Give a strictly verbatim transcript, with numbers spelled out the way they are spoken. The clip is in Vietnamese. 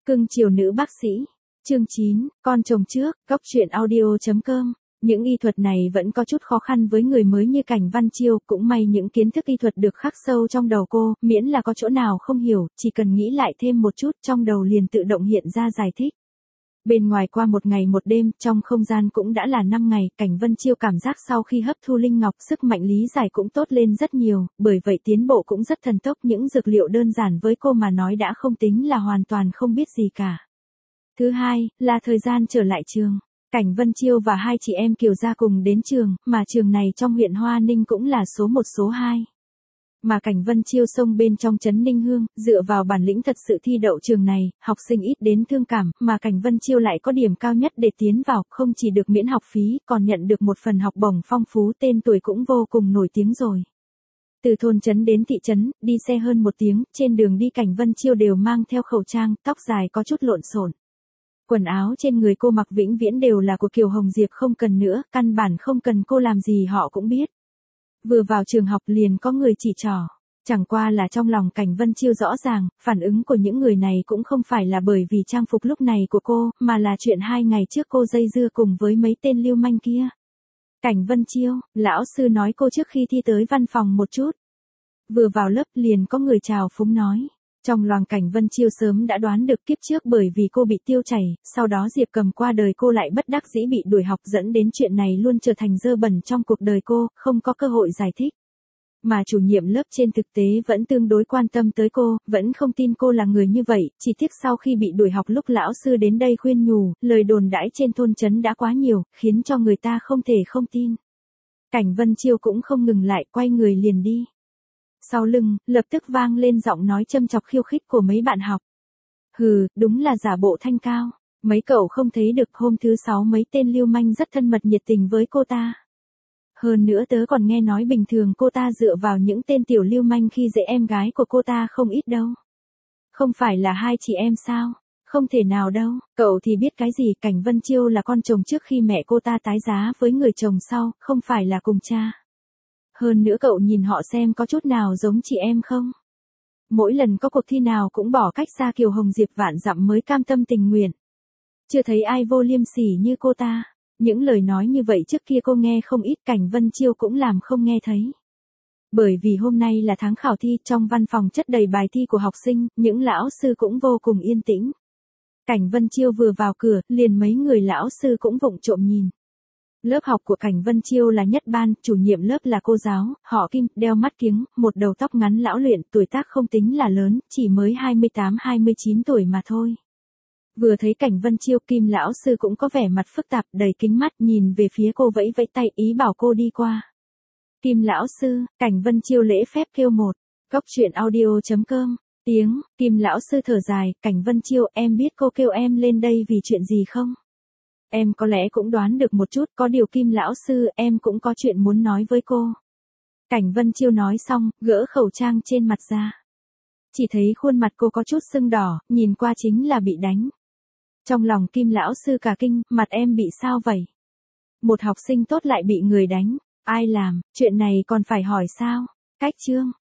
Cưng chiều nữ bác sĩ. Chương chín, con chồng trước, góc truyện audio chấm com. Những y thuật này vẫn có chút khó khăn với người mới như Cảnh Văn Chiêu, cũng may những kiến thức y thuật được khắc sâu trong đầu cô, miễn là có chỗ nào không hiểu, chỉ cần nghĩ lại thêm một chút trong đầu liền tự động hiện ra giải thích. Bên ngoài qua một ngày một đêm, trong không gian cũng đã là năm ngày, Cảnh Vân Chiêu cảm giác sau khi hấp thu linh ngọc sức mạnh lý giải cũng tốt lên rất nhiều, bởi vậy tiến bộ cũng rất thần tốc, những dược liệu đơn giản với cô mà nói đã không tính là hoàn toàn không biết gì cả. Thứ hai, là thời gian trở lại trường. Cảnh Vân Chiêu và hai chị em Kiều gia cùng đến trường, mà trường này trong huyện Hoa Ninh cũng là số một số hai. Mà Cảnh Vân Chiêu xông bên trong trấn Ninh Hương, dựa vào bản lĩnh thật sự thi đậu trường này, học sinh ít đến thương cảm, mà Cảnh Vân Chiêu lại có điểm cao nhất để tiến vào, không chỉ được miễn học phí, còn nhận được một phần học bổng phong phú, tên tuổi cũng vô cùng nổi tiếng rồi. Từ thôn trấn đến thị trấn, đi xe hơn một tiếng, trên đường đi Cảnh Vân Chiêu đều mang theo khẩu trang, tóc dài có chút lộn xộn. Quần áo trên người cô mặc vĩnh viễn đều là của Kiều Hồng Diệp, không cần nữa, căn bản không cần cô làm gì họ cũng biết. Vừa vào trường học liền có người chỉ trỏ. Chẳng qua là trong lòng Cảnh Vân Chiêu rõ ràng, phản ứng của những người này cũng không phải là bởi vì trang phục lúc này của cô, mà là chuyện hai ngày trước cô dây dưa cùng với mấy tên lưu manh kia. Cảnh Vân Chiêu, lão sư nói cô trước khi thi tới văn phòng một chút. Vừa vào lớp liền có người chào phúng nói. Trong lòng Cảnh Vân Chiêu sớm đã đoán được kiếp trước bởi vì cô bị tiêu chảy, sau đó Diệp Cầm qua đời cô lại bất đắc dĩ bị đuổi học dẫn đến chuyện này luôn trở thành dơ bẩn trong cuộc đời cô, không có cơ hội giải thích. Mà chủ nhiệm lớp trên thực tế vẫn tương đối quan tâm tới cô, vẫn không tin cô là người như vậy, chỉ tiếc sau khi bị đuổi học lúc lão sư đến đây khuyên nhủ, lời đồn đãi trên thôn trấn đã quá nhiều, khiến cho người ta không thể không tin. Cảnh Vân Chiêu cũng không ngừng lại, quay người liền đi. Sau lưng, lập tức vang lên giọng nói châm chọc khiêu khích của mấy bạn học. Hừ, đúng là giả bộ thanh cao. Mấy cậu không thấy được hôm thứ sáu mấy tên lưu manh rất thân mật nhiệt tình với cô ta. Hơn nữa tớ còn nghe nói bình thường cô ta dựa vào những tên tiểu lưu manh khi dễ em gái của cô ta không ít đâu. Không phải là hai chị em sao? Không thể nào đâu, cậu thì biết cái gì. Cảnh Vân Chiêu là con chồng trước khi mẹ cô ta tái giá với người chồng sau, không phải là cùng cha. Hơn nữa cậu nhìn họ xem có chút nào giống chị em không? Mỗi lần có cuộc thi nào cũng bỏ cách xa Kiều Hồng Diệp vạn dặm mới cam tâm tình nguyện. Chưa thấy ai vô liêm sỉ như cô ta. Những lời nói như vậy trước kia cô nghe không ít, Cảnh Vân Chiêu cũng làm không nghe thấy. Bởi vì hôm nay là tháng khảo thi, trong văn phòng chất đầy bài thi của học sinh, những lão sư cũng vô cùng yên tĩnh. Cảnh Vân Chiêu vừa vào cửa, liền mấy người lão sư cũng vụng trộm nhìn. Lớp học của Cảnh Vân Chiêu là nhất ban, chủ nhiệm lớp là cô giáo, họ Kim, đeo mắt kiếng, một đầu tóc ngắn lão luyện, tuổi tác không tính là lớn, chỉ mới hai mươi tám hai mươi chín tuổi mà thôi. Vừa thấy Cảnh Vân Chiêu, Kim lão sư cũng có vẻ mặt phức tạp, đầy kính mắt, nhìn về phía cô vẫy vẫy tay ý bảo cô đi qua. Kim lão sư, Cảnh Vân Chiêu lễ phép kêu một. Góc truyện audio chấm com. Tiếng, Kim lão sư thở dài, Cảnh Vân Chiêu, em biết cô kêu em lên đây vì chuyện gì không? Em có lẽ cũng đoán được một chút, có điều Kim lão sư, em cũng có chuyện muốn nói với cô. Cảnh Vân Chiêu nói xong, gỡ khẩu trang trên mặt ra. Chỉ thấy khuôn mặt cô có chút sưng đỏ, nhìn qua chính là bị đánh. Trong lòng Kim lão sư cả kinh, mặt em bị sao vậy? Một học sinh tốt lại bị người đánh, ai làm, chuyện này còn phải hỏi sao? Cách chương,